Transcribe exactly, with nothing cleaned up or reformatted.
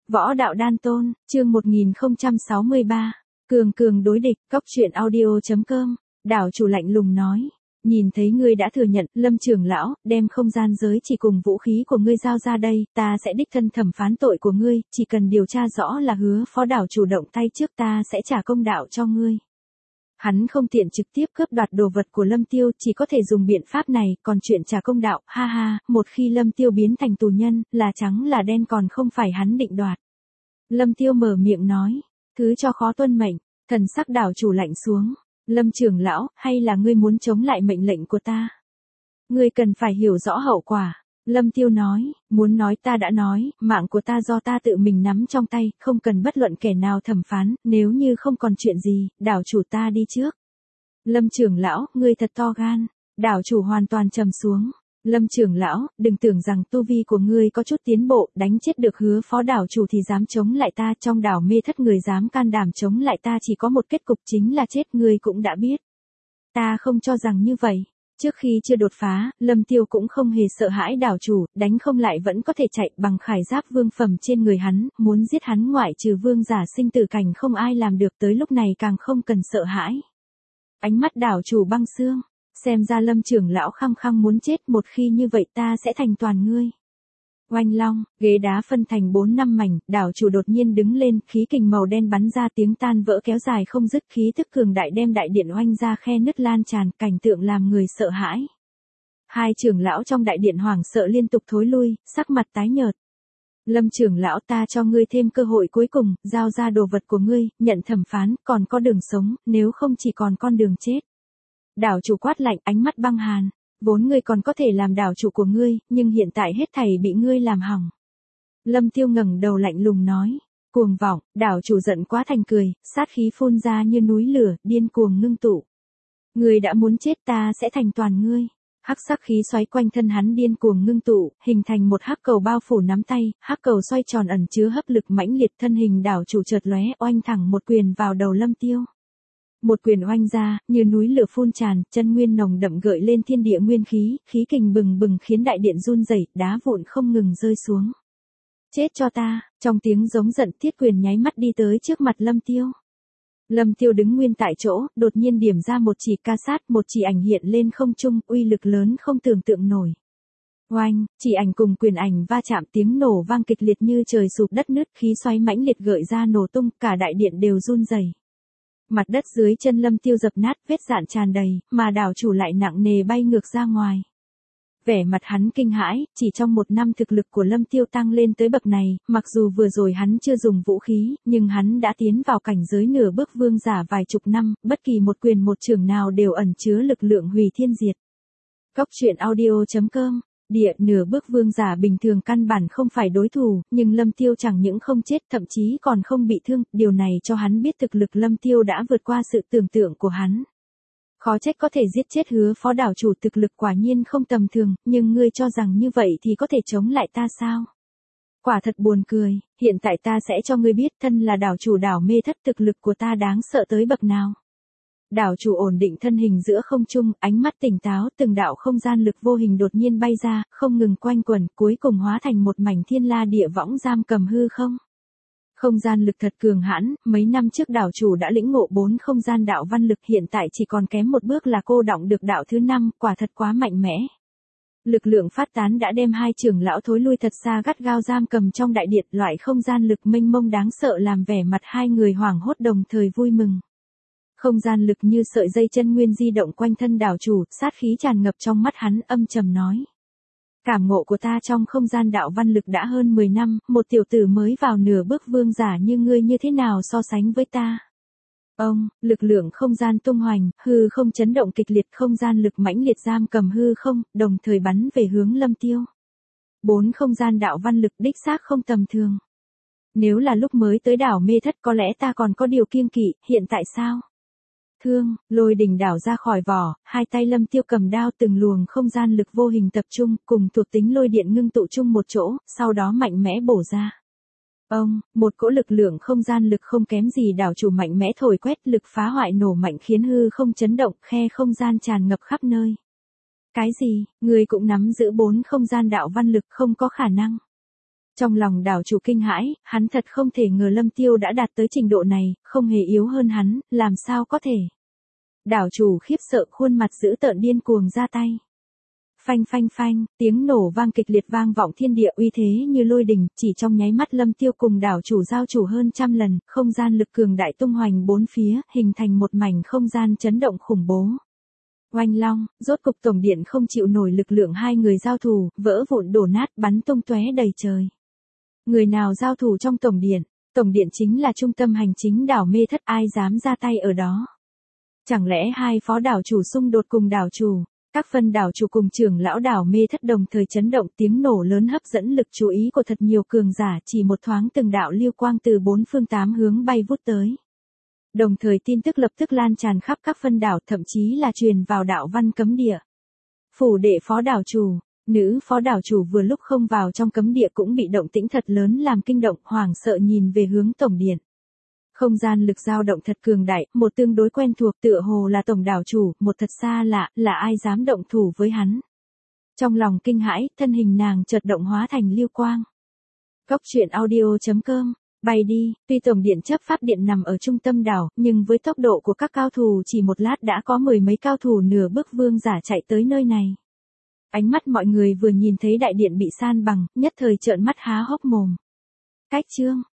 Võ đạo đan tôn, chương một nghìn không trăm sáu mươi ba. Cường cường đối địch, cóc truyện audio chấm com. Đảo chủ lạnh lùng nói. Nhìn thấy ngươi đã thừa nhận, Lâm trưởng lão, đem không gian giới chỉ cùng vũ khí của ngươi giao ra đây, ta sẽ đích thân thẩm phán tội của ngươi, chỉ cần điều tra rõ là hứa phó đảo chủ động tay trước ta sẽ trả công đạo cho ngươi. Hắn không tiện trực tiếp cướp đoạt đồ vật của Lâm Tiêu, chỉ có thể dùng biện pháp này, còn chuyện trả công đạo, ha ha, một khi Lâm Tiêu biến thành tù nhân, là trắng là đen còn không phải hắn định đoạt. Lâm Tiêu mở miệng nói, thứ cho khó tuân mệnh, thần sắc đảo chủ lạnh xuống, Lâm trưởng lão, hay là ngươi muốn chống lại mệnh lệnh của ta? Ngươi cần phải hiểu rõ hậu quả. Lâm Tiêu nói, muốn nói ta đã nói, mạng của ta do ta tự mình nắm trong tay, không cần bất luận kẻ nào thẩm phán, nếu như không còn chuyện gì, đảo chủ ta đi trước. Lâm trưởng lão, ngươi thật to gan, đảo chủ hoàn toàn trầm xuống. Lâm trưởng lão, đừng tưởng rằng tu vi của ngươi có chút tiến bộ, đánh chết được hứa phó đảo chủ thì dám chống lại ta, trong đảo mê thất người dám can đảm chống lại ta chỉ có một kết cục chính là chết, ngươi cũng đã biết. Ta không cho rằng như vậy. Trước khi chưa đột phá, Lâm Tiêu cũng không hề sợ hãi đảo chủ, đánh không lại vẫn có thể chạy, bằng khải giáp vương phẩm trên người hắn, muốn giết hắn ngoại trừ vương giả sinh tử cảnh không ai làm được, tới lúc này càng không cần sợ hãi. Ánh mắt đảo chủ băng xương, xem ra Lâm trưởng lão khăng khăng muốn chết, một khi như vậy ta sẽ thành toàn ngươi. Oanh long, ghế đá phân thành bốn năm mảnh, đảo chủ đột nhiên đứng lên, khí kình màu đen bắn ra, tiếng tan vỡ kéo dài không dứt, khí thức cường đại đem đại điện oanh ra, khe nứt lan tràn, cảnh tượng làm người sợ hãi. Hai trưởng lão trong đại điện hoảng sợ liên tục thối lui, sắc mặt tái nhợt. Lâm trưởng lão, ta cho ngươi thêm cơ hội cuối cùng, giao ra đồ vật của ngươi, nhận thẩm phán, còn có đường sống, nếu không chỉ còn con đường chết. Đảo chủ quát lạnh, ánh mắt băng hàn. Vốn ngươi còn có thể làm đảo chủ của ngươi, nhưng hiện tại hết thảy bị ngươi làm hỏng. Lâm Tiêu ngẩng đầu lạnh lùng nói. Cuồng vọng, đảo chủ giận quá thành cười, sát khí phun ra như núi lửa, điên cuồng ngưng tụ. Ngươi đã muốn chết, ta sẽ thành toàn ngươi. Hắc sắc khí xoáy quanh thân hắn điên cuồng ngưng tụ, hình thành một hắc cầu bao phủ nắm tay, hắc cầu xoay tròn ẩn chứa hấp lực mãnh liệt, thân hình đảo chủ chợt lóe, oanh thẳng một quyền vào đầu Lâm Tiêu. Một quyền oanh ra, như núi lửa phun tràn, chân nguyên nồng đậm gợi lên thiên địa nguyên khí, khí kình bừng bừng khiến đại điện run rẩy, đá vụn không ngừng rơi xuống. Chết cho ta, trong tiếng giống giận, thiết quyền nháy mắt đi tới trước mặt Lâm Tiêu. Lâm Tiêu đứng nguyên tại chỗ, đột nhiên điểm ra một chỉ ca sát, một chỉ ảnh hiện lên không trung, uy lực lớn không tưởng tượng nổi. Oanh, chỉ ảnh cùng quyền ảnh va chạm, tiếng nổ vang kịch liệt như trời sụp đất nứt, khí xoáy mãnh liệt gợi ra nổ tung, cả đại điện đều run rẩy. Mặt đất dưới chân Lâm Tiêu dập nát, vết rạn tràn đầy, mà đảo chủ lại nặng nề bay ngược ra ngoài. Vẻ mặt hắn kinh hãi, chỉ trong một năm thực lực của Lâm Tiêu tăng lên tới bậc này, mặc dù vừa rồi hắn chưa dùng vũ khí, nhưng hắn đã tiến vào cảnh giới nửa bước vương giả vài chục năm, bất kỳ một quyền một chưởng nào đều ẩn chứa lực lượng hủy thiên diệt. Cóc truyện audio chấm com. Địa, nửa bước vương giả bình thường căn bản không phải đối thủ, nhưng Lâm Tiêu chẳng những không chết, thậm chí còn không bị thương, điều này cho hắn biết thực lực Lâm Tiêu đã vượt qua sự tưởng tượng của hắn. Khó trách có thể giết chết hứa phó đảo chủ, thực lực quả nhiên không tầm thường, nhưng ngươi cho rằng như vậy thì có thể chống lại ta sao? Quả thật buồn cười, hiện tại ta sẽ cho ngươi biết thân là đảo chủ đảo mê thất, thực lực của ta đáng sợ tới bậc nào. Đảo chủ ổn định thân hình giữa không trung, ánh mắt tỉnh táo, từng đạo không gian lực vô hình đột nhiên bay ra, không ngừng quanh quẩn, cuối cùng hóa thành một mảnh thiên la địa võng giam cầm hư không. Không gian lực thật cường hãn, mấy năm trước đảo chủ đã lĩnh ngộ bốn không gian đạo văn lực, hiện tại chỉ còn kém một bước là cô đọng được đạo thứ năm, quả thật quá mạnh mẽ. Lực lượng phát tán đã đem hai trưởng lão thối lui thật xa, gắt gao giam cầm trong đại điện, loại không gian lực mênh mông đáng sợ làm vẻ mặt hai người hoảng hốt đồng thời vui mừng. Không gian lực như sợi dây chân nguyên di động quanh thân đảo chủ, sát khí tràn ngập trong mắt hắn, âm trầm nói. Cảm ngộ của ta trong không gian đạo văn lực đã hơn mười năm, một tiểu tử mới vào nửa bước vương giả như ngươi như thế nào so sánh với ta. Ông, lực lượng không gian tung hoành, hư không chấn động kịch liệt, không gian lực mãnh liệt giam cầm hư không, đồng thời bắn về hướng Lâm Tiêu. Bốn không gian đạo văn lực đích xác không tầm thường. Nếu là lúc mới tới đảo mê thất có lẽ ta còn có điều kiêng kỵ, hiện tại sao? Thương, lôi đình đảo ra khỏi vỏ, hai tay Lâm Tiêu cầm đao, từng luồng không gian lực vô hình tập trung, cùng thuộc tính lôi điện ngưng tụ chung một chỗ, sau đó mạnh mẽ bổ ra. Ông, một cỗ lực lượng không gian lực không kém gì đảo chủ mạnh mẽ thổi quét, lực phá hoại nổ mạnh khiến hư không chấn động, khe không gian tràn ngập khắp nơi. Cái gì, người cũng nắm giữ bốn không gian đạo văn lực, không có khả năng. Trong lòng đảo chủ kinh hãi, hắn thật không thể ngờ Lâm Tiêu đã đạt tới trình độ này, không hề yếu hơn hắn, làm sao có thể. Đảo chủ khiếp sợ khuôn mặt dữ tợn điên cuồng ra tay. Phanh phanh phanh, tiếng nổ vang kịch liệt vang vọng thiên địa uy thế như lôi đình, chỉ trong nháy mắt Lâm Tiêu cùng đảo chủ giao chủ hơn trăm lần, không gian lực cường đại tung hoành bốn phía, hình thành một mảnh không gian chấn động khủng bố. Oanh long, rốt cục tổng điện không chịu nổi lực lượng hai người giao thủ, vỡ vụn đổ nát bắn tung tóe đầy trời. Người nào giao thủ trong tổng điện? Tổng điện chính là trung tâm hành chính đảo mê thất, ai dám ra tay ở đó? Chẳng lẽ hai phó đảo chủ xung đột cùng đảo chủ? Các phân đảo chủ cùng trưởng lão đảo mê thất đồng thời chấn động, tiếng nổ lớn hấp dẫn lực chú ý của thật nhiều cường giả, chỉ một thoáng từng đạo lưu quang từ bốn phương tám hướng bay vút tới. Đồng thời tin tức lập tức lan tràn khắp các phân đảo, thậm chí là truyền vào đạo văn cấm địa. Phủ đệ phó đảo chủ, nữ phó đảo chủ vừa lúc không vào trong cấm địa cũng bị động tĩnh thật lớn làm kinh động, hoảng sợ nhìn về hướng tổng điện. Không gian lực dao động thật cường đại, một tương đối quen thuộc tựa hồ là tổng đảo chủ, một thật xa lạ, là ai dám động thủ với hắn. Trong lòng kinh hãi, thân hình nàng chợt động hóa thành lưu quang. Góc truyện audio chấm com, bay đi, tuy tổng điện chấp pháp điện nằm ở trung tâm đảo, nhưng với tốc độ của các cao thủ chỉ một lát đã có mười mấy cao thủ nửa bước vương giả chạy tới nơi này. Ánh mắt mọi người vừa nhìn thấy đại điện bị san bằng, nhất thời trợn mắt há hốc mồm. Cách chương